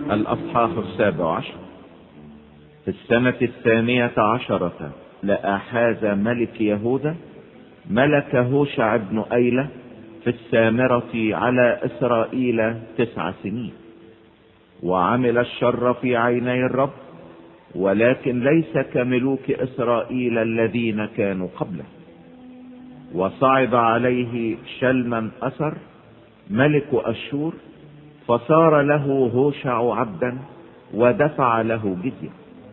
الأصحاح 17. في السنة 12 لآحاز ملك يهوذا ملك هوشع بن أيلة في السامرة على إسرائيل 9 سنين، وعمل الشر في عيني الرب، ولكن ليس كملوك إسرائيل الذين كانوا قبله. وصعد عليه شلمن أسر ملك أشور، فصار له هوشع عبدا ودفع له جزية.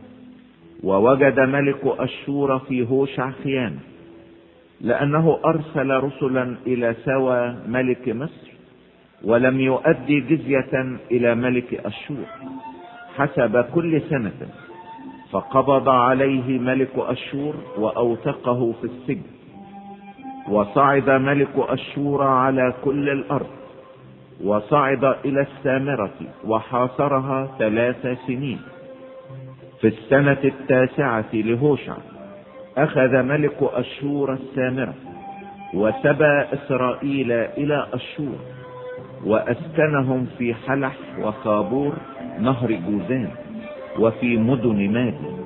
ووجد ملك أشور في هوشع خيانة، لأنه أرسل رسلا إلى سوى ملك مصر، ولم يؤدي جزية إلى ملك أشور حسب كل سنة. فقبض عليه ملك أشور وأوثقه في السجن. وصعد ملك أشور على كل الأرض، وصعد إلى السامرة وحاصرها 3 سنين. في السنة 9 لهوشع أخذ ملك أشور السامرة، وسبى إسرائيل إلى أشور، وأسكنهم في حلح وخابور نهر جوزان، وفي مدن مادي.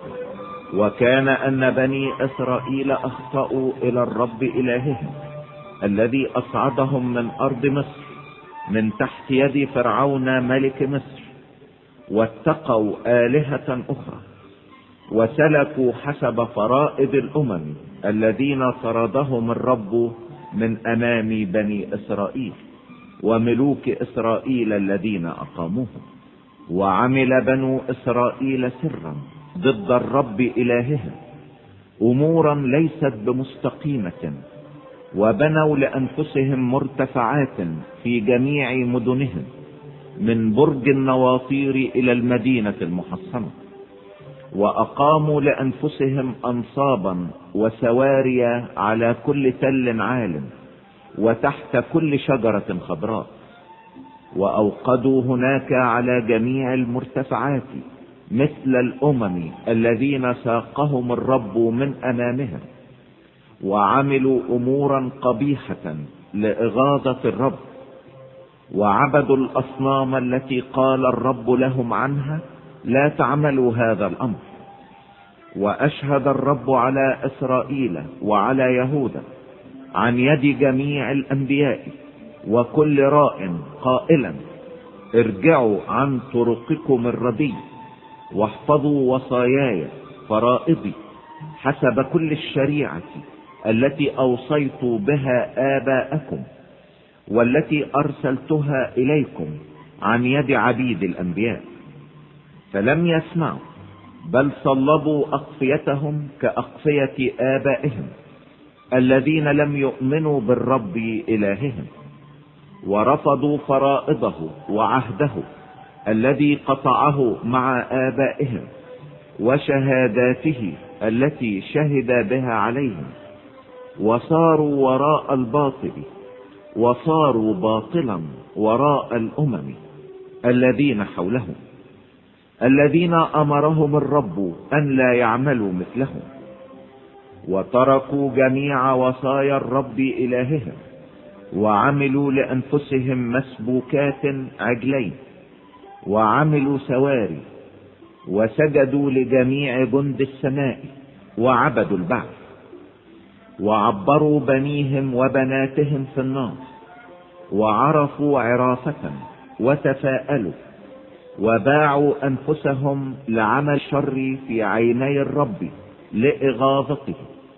وكان أن بني إسرائيل أخطأوا إلى الرب إلههم الذي أصعدهم من أرض مصر من تحت يد فرعون ملك مصر، واتقوا آلهة أخرى، وسلكوا حسب فرائض الأمم الذين طردهم الرب من أمام بني إسرائيل وملوك إسرائيل الذين أقاموهم. وعمل بنو إسرائيل سرا ضد الرب إلههم أمورا ليست بمستقيمة، وبنوا لأنفسهم مرتفعات في جميع مدنهم من برج النواطير إلى المدينة المحصنة، وأقاموا لأنفسهم أنصابا وسواري على كل تل عال وتحت كل شجرة خضراء، وأوقدوا هناك على جميع المرتفعات مثل الأمم الذين ساقهم الرب من أمامهم. وعملوا أمورا قبيحة لإغاظة الرب، وعبدوا الأصنام التي قال الرب لهم عنها لا تعملوا هذا الأمر. وأشهد الرب على إسرائيل وعلى يهوذا عن يد جميع الأنبياء وكل راء قائلا: ارجعوا عن طرقكم الردي، واحفظوا وصاياي فرائضي حسب كل الشريعة التي أوصيت بها آباءكم، والتي أرسلتها إليكم عن يد عبيد الأنبياء. فلم يسمعوا، بل صلبوا أقفيتهم كأقفية آبائهم الذين لم يؤمنوا بالرب إلههم، ورفضوا فرائضه وعهده الذي قطعه مع آبائهم، وشهاداته التي شهد بها عليهم، وصاروا وراء الباطل، وصاروا باطلا وراء الأمم الذين حولهم، الذين أمرهم الرب أن لا يعملوا مثلهم. وتركوا جميع وصايا الرب إلههم، وعملوا لأنفسهم مسبوكات عجلين، وعملوا سواري، وسجدوا لجميع جند السماء، وعبدوا البعث. وعبروا بنيهم وبناتهم في النار، وعرفوا عرافة وتفاءلوا، وباعوا أنفسهم لعمل الشر في عيني الرب لإغاظته.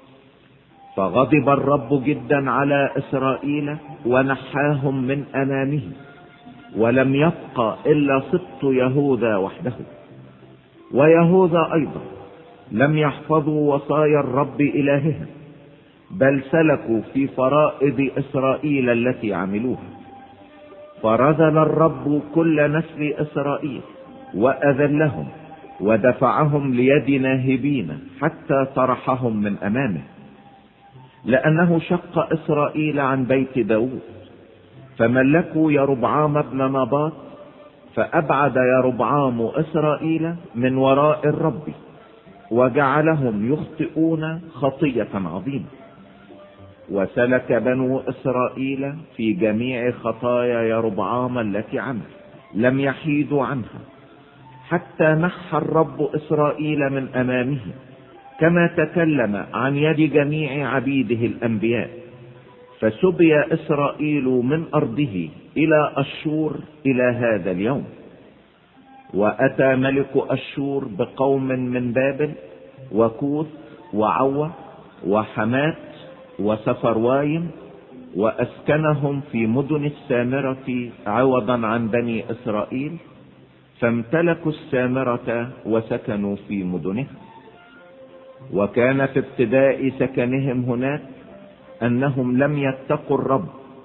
فغضب الرب جدا على إسرائيل ونحاهم من أمامه، ولم يبق إلا سبط يهوذا وحده. ويهوذا أيضا لم يحفظوا وصايا الرب إلههم، بل سلكوا في فرائض إسرائيل التي عملوها. فرذل الرب كل نسل إسرائيل وأذلهم، ودفعهم ليد ناهبين حتى طرحهم من أمامه، لأنه شق إسرائيل عن بيت داود. فملكوا يربعام بن نباط، فأبعد يربعام إسرائيل من وراء الرب، وجعلهم يخطئون خطية عظيمة. وسلك بنو إسرائيل في جميع خطايا يربعام التي عمل، لم يحيدوا عنها، حتى نحى الرب إسرائيل من أمامه، كما تكلم عن يد جميع عبيده الأنبياء. فسبي إسرائيل من أرضه إلى أشور إلى هذا اليوم. وأتى ملك أشور بقوم من بابل وكوث وعوة وحمات وسفروايم، وأسكنهم في مدن السامرة عوضا عن بني إسرائيل، فامتلكوا السامرة وسكنوا في مدنها. وكان في ابتداء سكنهم هناك أنهم لم يتقوا الرب،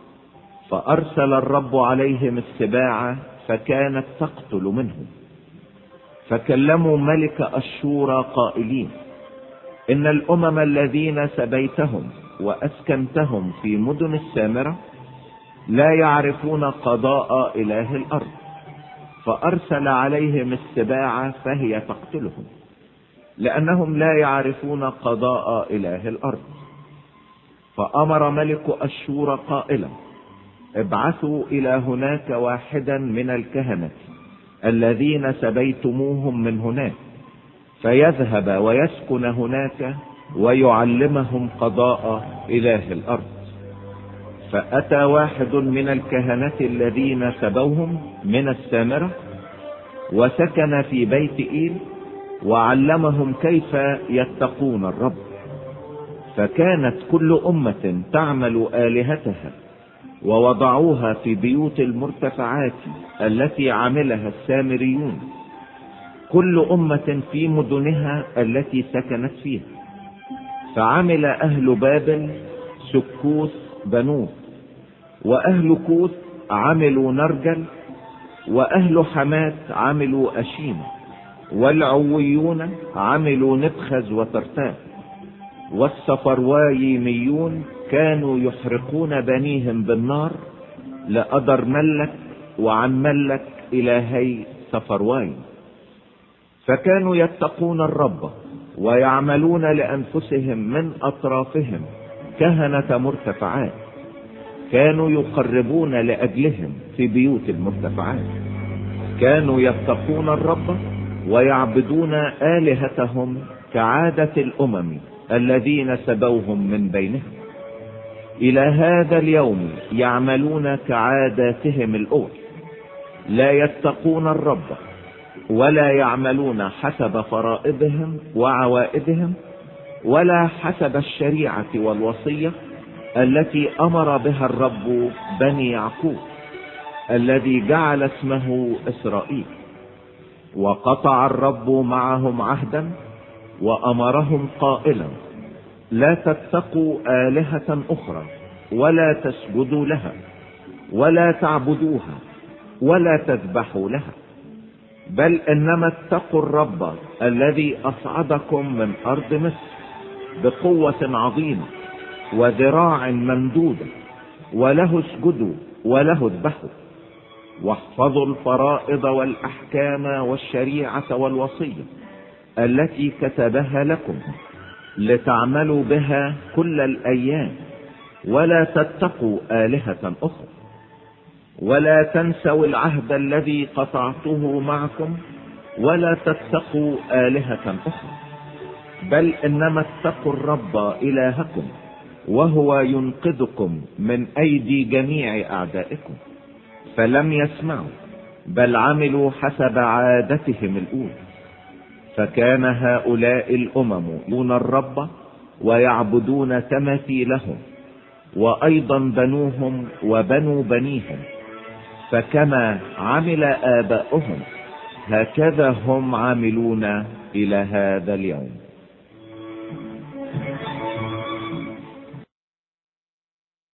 فأرسل الرب عليهم السباع فكانت تقتل منهم. فكلموا ملك أشور قائلين: إن الأمم الذين سبيتهم وأسكنتهم في مدن السامرة لا يعرفون قضاء إله الأرض، فأرسل عليهم السباع فهي تقتلهم، لأنهم لا يعرفون قضاء إله الأرض. فأمر ملك أشور قائلا: ابعثوا إلى هناك واحدا من الكهنة الذين سبيتموهم من هناك، فيذهب ويسكن هناك ويعلمهم قضاء إله الأرض. فأتى واحد من الكهنة الذين سبوهم من السامرة وسكن في بيت إيل، وعلمهم كيف يتقون الرب. فكانت كل أمة تعمل آلهتها، ووضعوها في بيوت المرتفعات التي عملها السامريون، كل أمة في مدنها التي سكنت فيها. فعمل أهل بابل سكوث بنوه، وأهل كوث عملوا نرجل، وأهل حمات عملوا أشيم، والعويون عملوا نبخز وترتاق، والسفروايميون كانوا يحرقون بنيهم بالنار لأدر ملك وعن ملك إلهي سفروايم. فكانوا يتقون الرب ويعملون لأنفسهم من أطرافهم كهنة مرتفعات، كانوا يقربون لأجلهم في بيوت المرتفعات. كانوا يتقون الرب ويعبدون آلهتهم كعادة الأمم الذين سبوهم من بينهم. إلى هذا اليوم يعملون كعاداتهم الأول، لا يتقون الرب ولا يعملون حسب فرائضهم وعوائدهم، ولا حسب الشريعة والوصية التي أمر بها الرب بني يعقوب الذي جعل اسمه إسرائيل. وقطع الرب معهم عهدا وأمرهم قائلا: لا تتقوا آلهة أخرى ولا تسجدوا لها ولا تعبدوها ولا تذبحوا لها، بل إنما اتقوا الرب الذي أصعدكم من أرض مصر بقوة عظيمة وذراع ممدودة، وله اسجدوا وله اذبحوا. واحفظوا الفرائض والأحكام والشريعة والوصية التي كتبها لكم لتعملوا بها كل الأيام، ولا تتقوا آلهة أخرى. ولا تنسوا العهد الذي قطعته معكم، ولا تتقوا آلهة أخرى، بل إنما اتقوا الرب إلهكم، وهو ينقذكم من أيدي جميع أعدائكم. فلم يسمعوا، بل عملوا حسب عادتهم الأولى. فكان هؤلاء الأمم يعبدون الرب ويعبدون تماثيلهم، وأيضا بنوهم وبنو بنيهم، فكما عمل آباؤهم هكذا هم عاملون إلى هذا اليوم.